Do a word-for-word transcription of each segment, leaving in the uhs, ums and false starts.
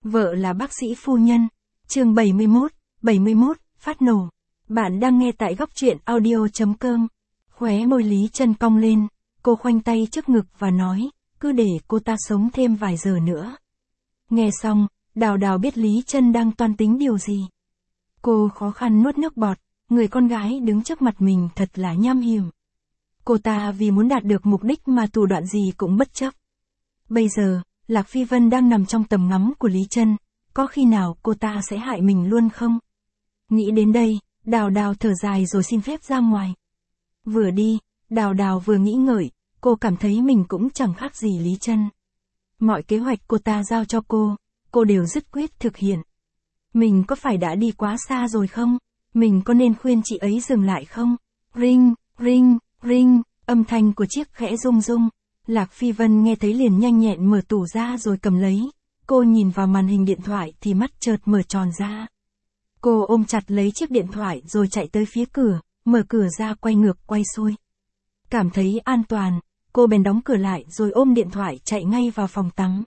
Vợ là bác sĩ phu nhân. Chương bảy mươi mốt, bảy mươi mốt, phát nổ. Bạn đang nghe tại góc truyện audio.com. Khóe môi Lý Trân cong lên, cô khoanh tay trước ngực và nói, cứ để cô ta sống thêm vài giờ nữa. Nghe xong, Đào Đào biết Lý Trân đang toan tính điều gì. Cô khó khăn nuốt nước bọt, người con gái đứng trước mặt mình thật là nham hiểm. Cô ta vì muốn đạt được mục đích mà thủ đoạn gì cũng bất chấp. Bây giờ, Lạc Phi Vân đang nằm trong tầm ngắm của Lý Trân, có khi nào cô ta sẽ hại mình luôn không? Nghĩ đến đây, Đào Đào thở dài rồi xin phép ra ngoài. Vừa đi, Đào Đào vừa nghĩ ngợi, cô cảm thấy mình cũng chẳng khác gì Lý Trân. Mọi kế hoạch cô ta giao cho cô, cô đều dứt quyết thực hiện. Mình có phải đã đi quá xa rồi không? Mình có nên khuyên chị ấy dừng lại không? Ring, ring, ring, âm thanh của chiếc khẽ rung rung. Lạc Phi Vân nghe thấy liền nhanh nhẹn mở tủ ra rồi cầm lấy. Cô nhìn vào màn hình điện thoại thì mắt chợt mở tròn ra. Cô ôm chặt lấy chiếc điện thoại rồi chạy tới phía cửa, mở cửa ra quay ngược quay xuôi. Cảm thấy an toàn, cô bèn đóng cửa lại rồi ôm điện thoại chạy ngay vào phòng tắm.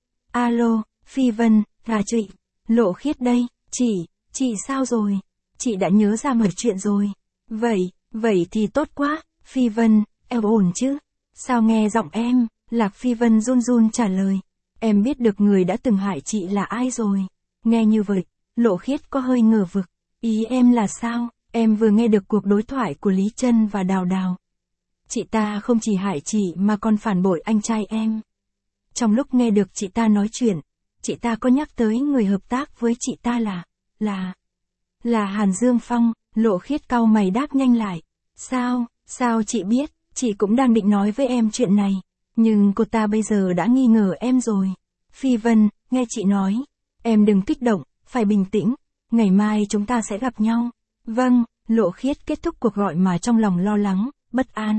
Alo, Phi Vân, là chị, Lộ Khiết đây, chị, chị sao rồi? Chị đã nhớ ra mọi chuyện rồi. Vậy, vậy thì tốt quá, Phi Vân, em ổn chứ? Sao nghe giọng em? Lạc Phi Vân run run trả lời. Em biết được người đã từng hại chị là ai rồi. Nghe như vậy, Lộ Khiết có hơi ngờ vực. Ý em là sao? Em vừa nghe được cuộc đối thoại của Lý Trân và Đào Đào. Chị ta không chỉ hại chị mà còn phản bội anh trai em. Trong lúc nghe được chị ta nói chuyện, chị ta có nhắc tới người hợp tác với chị ta là, là, là Hàn Dương Phong. Lộ Khiết cau mày đáp nhanh lại. Sao, sao chị biết? Chị cũng đang định nói với em chuyện này. Nhưng cô ta bây giờ đã nghi ngờ em rồi. Phi Vân, nghe chị nói. Em đừng kích động, phải bình tĩnh. Ngày mai chúng ta sẽ gặp nhau. Vâng, Lộ Khiết kết thúc cuộc gọi mà trong lòng lo lắng, bất an.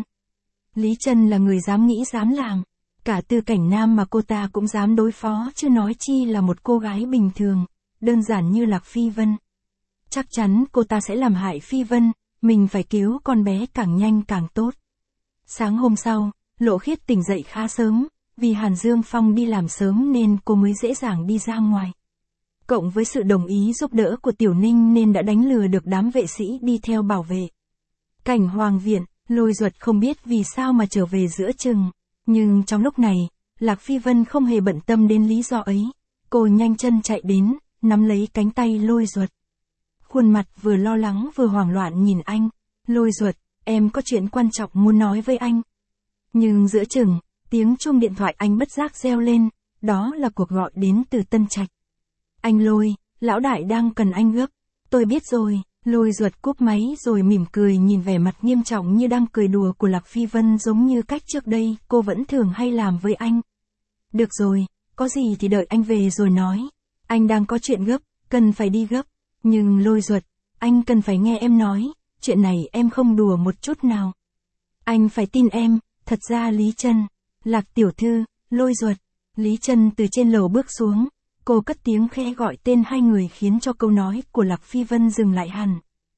Lý Trân là người dám nghĩ dám làm. Cả Tư Cảnh Nam mà cô ta cũng dám đối phó chứ nói chi là một cô gái bình thường, đơn giản như Lạc Phi Vân. Chắc chắn cô ta sẽ làm hại Phi Vân, mình phải cứu con bé càng nhanh càng tốt. Sáng hôm sau, Lộ Khiết tỉnh dậy khá sớm, vì Hàn Dương Phong đi làm sớm nên cô mới dễ dàng đi ra ngoài. Cộng với sự đồng ý giúp đỡ của Tiểu Ninh nên đã đánh lừa được đám vệ sĩ đi theo bảo vệ. Cảnh Hoàng Viện, Lôi Duật không biết vì sao mà trở về giữa chừng. Nhưng trong lúc này, Lạc Phi Vân không hề bận tâm đến lý do ấy. Cô nhanh chân chạy đến, nắm lấy cánh tay Lôi Duật. Khuôn mặt vừa lo lắng vừa hoảng loạn nhìn anh. Lôi Duật, em có chuyện quan trọng muốn nói với anh. Nhưng giữa chừng, tiếng chuông điện thoại anh bất giác reo lên, đó là cuộc gọi đến từ Tân Trạch. Anh Lôi, lão đại đang cần anh gấp. Tôi biết rồi. Lôi Duật cúp máy rồi mỉm cười nhìn vẻ mặt nghiêm trọng như đang cười đùa của Lạc Phi Vân giống như cách trước đây cô vẫn thường hay làm với anh. Được rồi, có gì thì đợi anh về rồi nói. Anh đang có chuyện gấp, cần phải đi gấp. Nhưng Lôi Duật, anh cần phải nghe em nói, chuyện này em không đùa một chút nào. Anh phải tin em, thật ra Lý Trân, Lạc tiểu thư, Lôi Duật. Lý Trân từ trên lầu bước xuống. Cô cất tiếng khẽ gọi tên hai người khiến cho câu nói của Lạc Phi Vân dừng lại hẳn.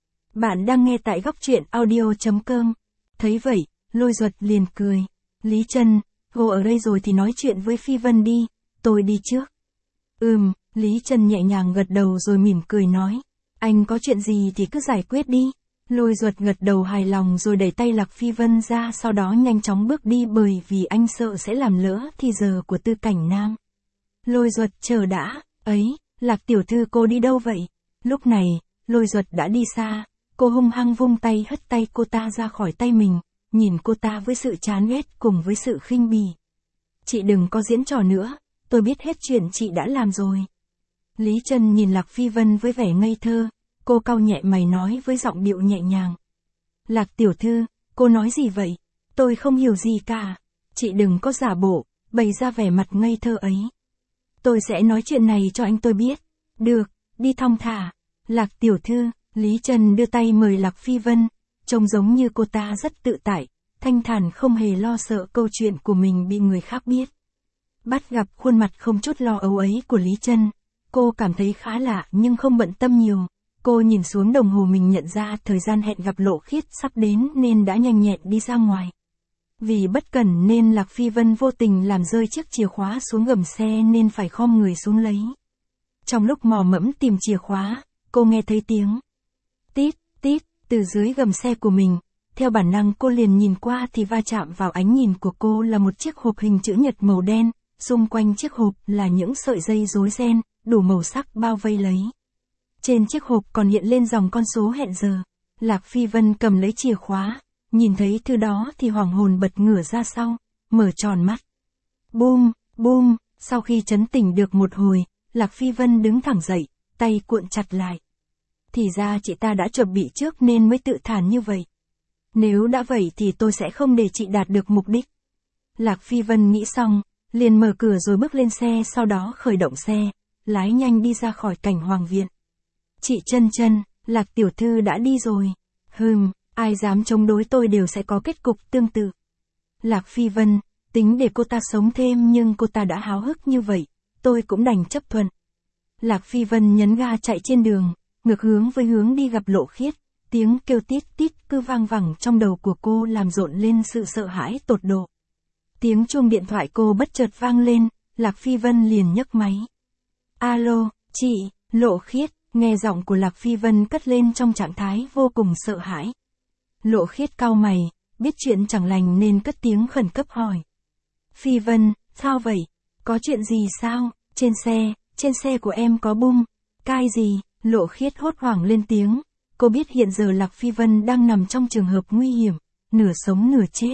Bạn đang nghe tại góc truyện audio.com. Thấy vậy, Lôi Duật liền cười. Lý Trân, cô ở đây rồi thì nói chuyện với Phi Vân đi, tôi đi trước. Ừm, Lý Trân nhẹ nhàng gật đầu rồi mỉm cười nói. Anh có chuyện gì thì cứ giải quyết đi. Lôi Duật gật đầu hài lòng rồi đẩy tay Lạc Phi Vân ra sau đó nhanh chóng bước đi bởi vì anh sợ sẽ làm lỡ thì giờ của Tư Cảnh Nam. Lôi Duật chờ đã, ấy, Lạc tiểu thư cô đi đâu vậy? Lúc này, Lôi Duật đã đi xa, cô hung hăng vung tay hất tay cô ta ra khỏi tay mình, nhìn cô ta với sự chán ghét cùng với sự khinh bỉ. Chị đừng có diễn trò nữa, tôi biết hết chuyện chị đã làm rồi. Lý Trân nhìn Lạc Phi Vân với vẻ ngây thơ, cô cau nhẹ mày nói với giọng điệu nhẹ nhàng. Lạc tiểu thư, cô nói gì vậy? Tôi không hiểu gì cả. Chị đừng có giả bộ, bày ra vẻ mặt ngây thơ ấy. Tôi sẽ nói chuyện này cho anh tôi biết. Được, đi thong thả. Lạc tiểu thư, Lý Trân đưa tay mời Lạc Phi Vân, trông giống như cô ta rất tự tại, thanh thản không hề lo sợ câu chuyện của mình bị người khác biết. Bắt gặp khuôn mặt không chút lo âu ấy của Lý Trân, cô cảm thấy khá lạ nhưng không bận tâm nhiều. Cô nhìn xuống đồng hồ mình nhận ra thời gian hẹn gặp Lộ Khiết sắp đến nên đã nhanh nhẹn đi ra ngoài. Vì bất cẩn nên Lạc Phi Vân vô tình làm rơi chiếc chìa khóa xuống gầm xe nên phải khom người xuống lấy. Trong lúc mò mẫm tìm chìa khóa, cô nghe thấy tiếng tít, tít, từ dưới gầm xe của mình. Theo bản năng cô liền nhìn qua thì va chạm vào ánh nhìn của cô là một chiếc hộp hình chữ nhật màu đen, xung quanh chiếc hộp là những sợi dây rối ren, đủ màu sắc bao vây lấy. Trên chiếc hộp còn hiện lên dòng con số hẹn giờ. Lạc Phi Vân cầm lấy chìa khóa, nhìn thấy thứ đó thì hoảng hồn bật ngửa ra sau, mở tròn mắt. Bum, bum, sau khi chấn tỉnh được một hồi, Lạc Phi Vân đứng thẳng dậy, tay cuộn chặt lại. Thì ra chị ta đã chuẩn bị trước nên mới tự thản như vậy. Nếu đã vậy thì tôi sẽ không để chị đạt được mục đích. Lạc Phi Vân nghĩ xong, liền mở cửa rồi bước lên xe, sau đó khởi động xe, lái nhanh đi ra khỏi cảnh hoàng viện. Chị Chân Chân, Lạc tiểu thư đã đi rồi. Hừm, ai dám chống đối tôi đều sẽ có kết cục tương tự. Lạc Phi Vân, tính để cô ta sống thêm nhưng cô ta đã háo hức như vậy, tôi cũng đành chấp thuận. Lạc Phi Vân nhấn ga chạy trên đường, ngược hướng với hướng đi gặp Lộ Khiết, tiếng kêu tít tít cứ vang vẳng trong đầu của cô làm rộn lên sự sợ hãi tột độ. Tiếng chuông điện thoại cô bất chợt vang lên, Lạc Phi Vân liền nhấc máy. Alo, chị, Lộ Khiết, nghe giọng của Lạc Phi Vân cất lên trong trạng thái vô cùng sợ hãi. Lộ Khiết cau mày, biết chuyện chẳng lành nên cất tiếng khẩn cấp hỏi. Phi Vân, sao vậy? Có chuyện gì sao? Trên xe, trên xe của em có bung. Cái gì? Lộ Khiết hốt hoảng lên tiếng. Cô biết hiện giờ Lạc Phi Vân đang nằm trong trường hợp nguy hiểm, nửa sống nửa chết.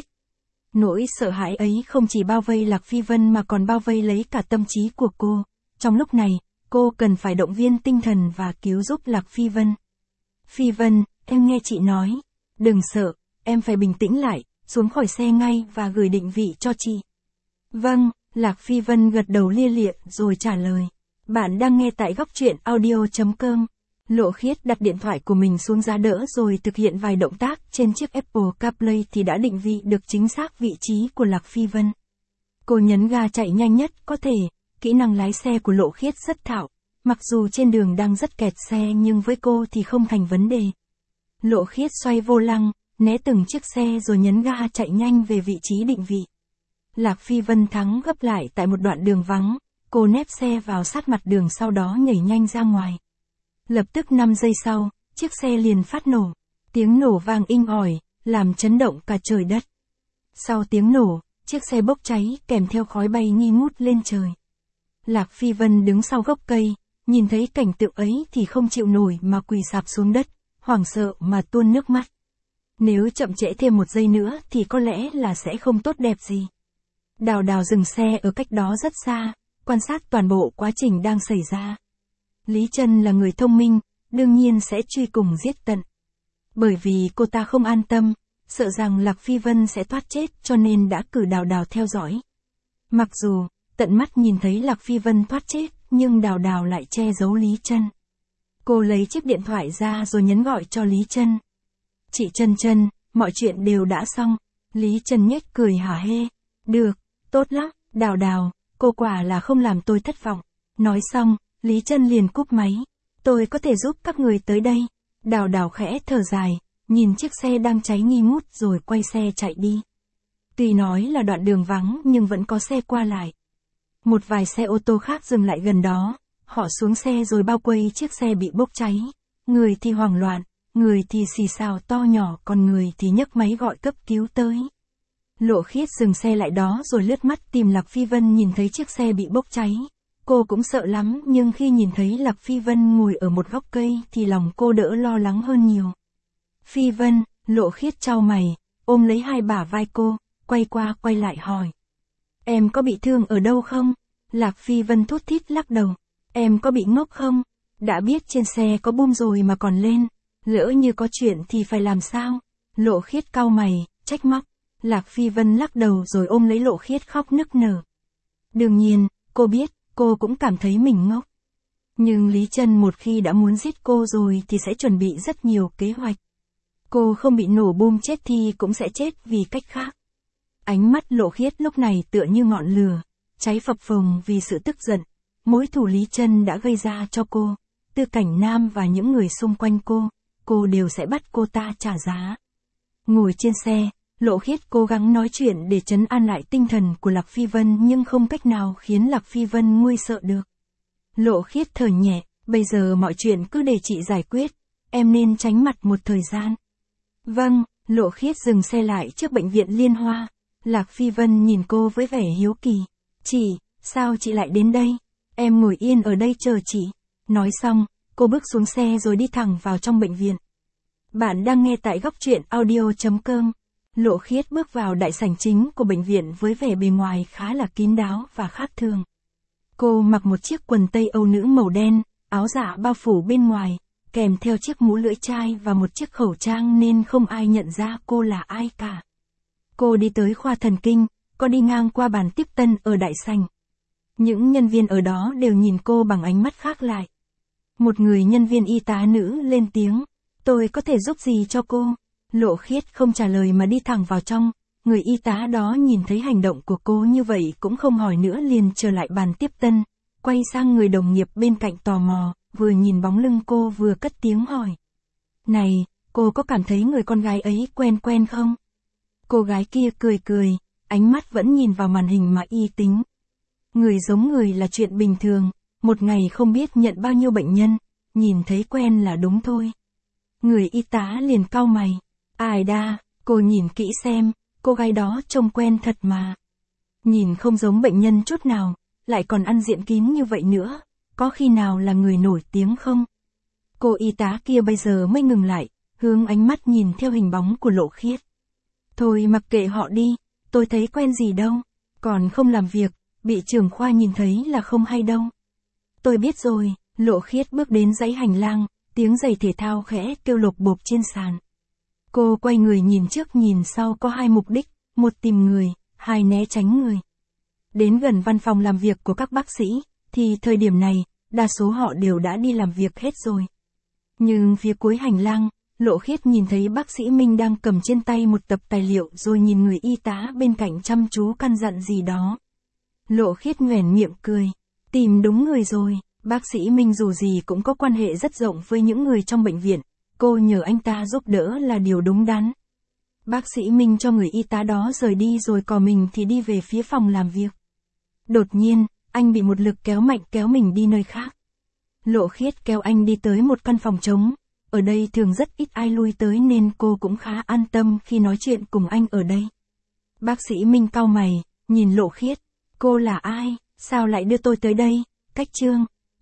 Nỗi sợ hãi ấy không chỉ bao vây Lạc Phi Vân mà còn bao vây lấy cả tâm trí của cô. Trong lúc này, cô cần phải động viên tinh thần và cứu giúp Lạc Phi Vân. Phi Vân, em nghe chị nói. Đừng sợ, em phải bình tĩnh lại, xuống khỏi xe ngay và gửi định vị cho chị. Vâng, Lạc Phi Vân gật đầu lia lịa rồi trả lời. Bạn đang nghe tại góc truyện audio chấm com. Lộ Khiết đặt điện thoại của mình xuống giá đỡ rồi thực hiện vài động tác trên chiếc Apple CarPlay thì đã định vị được chính xác vị trí của Lạc Phi Vân. Cô nhấn ga chạy nhanh nhất có thể, kỹ năng lái xe của Lộ Khiết rất thạo, mặc dù trên đường đang rất kẹt xe nhưng với cô thì không thành vấn đề. Lộ Khiết xoay vô lăng, né từng chiếc xe rồi nhấn ga chạy nhanh về vị trí định vị. Lạc Phi Vân thắng gấp lại tại một đoạn đường vắng, cô nép xe vào sát mặt đường sau đó nhảy nhanh ra ngoài. Lập tức năm giây sau, chiếc xe liền phát nổ. Tiếng nổ vang inh ỏi, làm chấn động cả trời đất. Sau tiếng nổ, chiếc xe bốc cháy kèm theo khói bay nghi ngút lên trời. Lạc Phi Vân đứng sau gốc cây, nhìn thấy cảnh tượng ấy thì không chịu nổi mà quỳ sạp xuống đất, hoảng sợ mà tuôn nước mắt. Nếu chậm trễ thêm một giây nữa thì có lẽ là sẽ không tốt đẹp gì. Đào Đào dừng xe ở cách đó rất xa, quan sát toàn bộ quá trình đang xảy ra. Lý Trân là người thông minh, đương nhiên sẽ truy cùng giết tận. Bởi vì cô ta không an tâm, sợ rằng Lạc Phi Vân sẽ thoát chết cho nên đã cử Đào Đào theo dõi. Mặc dù, tận mắt nhìn thấy Lạc Phi Vân thoát chết, nhưng Đào Đào lại che giấu Lý Trân. Cô lấy chiếc điện thoại ra rồi nhấn gọi cho Lý Trân. Chị Trân Trân, mọi chuyện đều đã xong. Lý Trân nhếch cười hả hê. Được, tốt lắm, Đào Đào, cô quả là không làm tôi thất vọng. Nói xong, Lý Trân liền cúp máy. Tôi có thể giúp các người tới đây. Đào Đào khẽ thở dài, nhìn chiếc xe đang cháy nghi ngút rồi quay xe chạy đi. Tuy nói là đoạn đường vắng nhưng vẫn có xe qua lại. Một vài xe ô tô khác dừng lại gần đó, họ xuống xe rồi bao quanh chiếc xe bị bốc cháy. Người thì hoảng loạn, người thì xì xào to nhỏ, còn người thì nhấc máy gọi cấp cứu tới. Lộ Khiết dừng xe lại đó rồi lướt mắt tìm Lạc Phi Vân, nhìn thấy chiếc xe bị bốc cháy. Cô cũng sợ lắm nhưng khi nhìn thấy Lạc Phi Vân ngồi ở một góc cây thì lòng cô đỡ lo lắng hơn nhiều. Phi Vân, Lộ Khiết chau mày, ôm lấy hai bả vai cô, quay qua quay lại hỏi. Em có bị thương ở đâu không? Lạc Phi Vân thút thít lắc đầu. Em có bị ngốc không? Đã biết trên xe có bom rồi mà còn lên. Lỡ như có chuyện thì phải làm sao? Lộ Khiết cau mày, trách móc. Lạc Phi Vân lắc đầu rồi ôm lấy Lộ Khiết khóc nức nở. Đương nhiên, cô biết, cô cũng cảm thấy mình ngốc. Nhưng Lý Trân một khi đã muốn giết cô rồi thì sẽ chuẩn bị rất nhiều kế hoạch. Cô không bị nổ bom chết thì cũng sẽ chết vì cách khác. Ánh mắt Lộ Khiết lúc này tựa như ngọn lửa, cháy phập phồng vì sự tức giận. Mối thù Lý Trân đã gây ra cho cô, Tư Cảnh Nam và những người xung quanh cô, cô đều sẽ bắt cô ta trả giá. Ngồi trên xe, Lộ Khiết cố gắng nói chuyện để trấn an lại tinh thần của Lạc Phi Vân nhưng không cách nào khiến Lạc Phi Vân nguôi sợ được. Lộ Khiết thở nhẹ, bây giờ mọi chuyện cứ để chị giải quyết, em nên tránh mặt một thời gian. Vâng, Lộ Khiết dừng xe lại trước bệnh viện Liên Hoa. Lạc Phi Vân nhìn cô với vẻ hiếu kỳ. Chị, sao chị lại đến đây? Em ngồi yên ở đây chờ chị. Nói xong, cô bước xuống xe rồi đi thẳng vào trong bệnh viện. Bạn đang nghe tại góc truyện audio.com. Lộ Khiết bước vào đại sảnh chính của bệnh viện với vẻ bề ngoài khá là kín đáo và khác thường. Cô mặc một chiếc quần tây Âu nữ màu đen, áo dạ bao phủ bên ngoài, kèm theo chiếc mũ lưỡi chai và một chiếc khẩu trang nên không ai nhận ra cô là ai cả. Cô đi tới khoa thần kinh, có đi ngang qua bàn tiếp tân ở đại sảnh. Những nhân viên ở đó đều nhìn cô bằng ánh mắt khác lại. Một người nhân viên y tá nữ lên tiếng, tôi có thể giúp gì cho cô? Lộ Khiết không trả lời mà đi thẳng vào trong, người y tá đó nhìn thấy hành động của cô như vậy cũng không hỏi nữa liền trở lại bàn tiếp tân, quay sang người đồng nghiệp bên cạnh tò mò, vừa nhìn bóng lưng cô vừa cất tiếng hỏi. Này, cô có cảm thấy người con gái ấy quen quen không? Cô gái kia cười cười, ánh mắt vẫn nhìn vào màn hình mà y tính. Người giống người là chuyện bình thường, một ngày không biết nhận bao nhiêu bệnh nhân, nhìn thấy quen là đúng thôi. Người y tá liền cau mày. Ai đa, cô nhìn kỹ xem, cô gái đó trông quen thật mà. Nhìn không giống bệnh nhân chút nào, lại còn ăn diện kín như vậy nữa, có khi nào là người nổi tiếng không? Cô y tá kia bây giờ mới ngừng lại, hướng ánh mắt nhìn theo hình bóng của Lộ Khiết. Thôi mặc kệ họ đi, tôi thấy quen gì đâu, còn không làm việc, bị trưởng khoa nhìn thấy là không hay đâu. Tôi biết rồi, Lộ Khiết bước đến dãy hành lang, tiếng giày thể thao khẽ kêu lộp bộp trên sàn. Cô quay người nhìn trước nhìn sau có hai mục đích, một tìm người, hai né tránh người. Đến gần văn phòng làm việc của các bác sĩ, thì thời điểm này, đa số họ đều đã đi làm việc hết rồi. Nhưng phía cuối hành lang, Lộ Khiết nhìn thấy bác sĩ Minh đang cầm trên tay một tập tài liệu rồi nhìn người y tá bên cạnh chăm chú căn dặn gì đó. Lộ Khiết nhoẻn miệng cười, tìm đúng người rồi, bác sĩ Minh dù gì cũng có quan hệ rất rộng với những người trong bệnh viện, cô nhờ anh ta giúp đỡ là điều đúng đắn. Bác sĩ Minh cho người y tá đó rời đi rồi còn mình thì đi về phía phòng làm việc. Đột nhiên, anh bị một lực kéo mạnh kéo mình đi nơi khác. Lộ Khiết kéo anh đi tới một căn phòng trống, ở đây thường rất ít ai lui tới nên cô cũng khá an tâm khi nói chuyện cùng anh ở đây. Bác sĩ Minh cau mày, nhìn Lộ Khiết, cô là ai, sao lại đưa tôi tới đây? Cách Trương,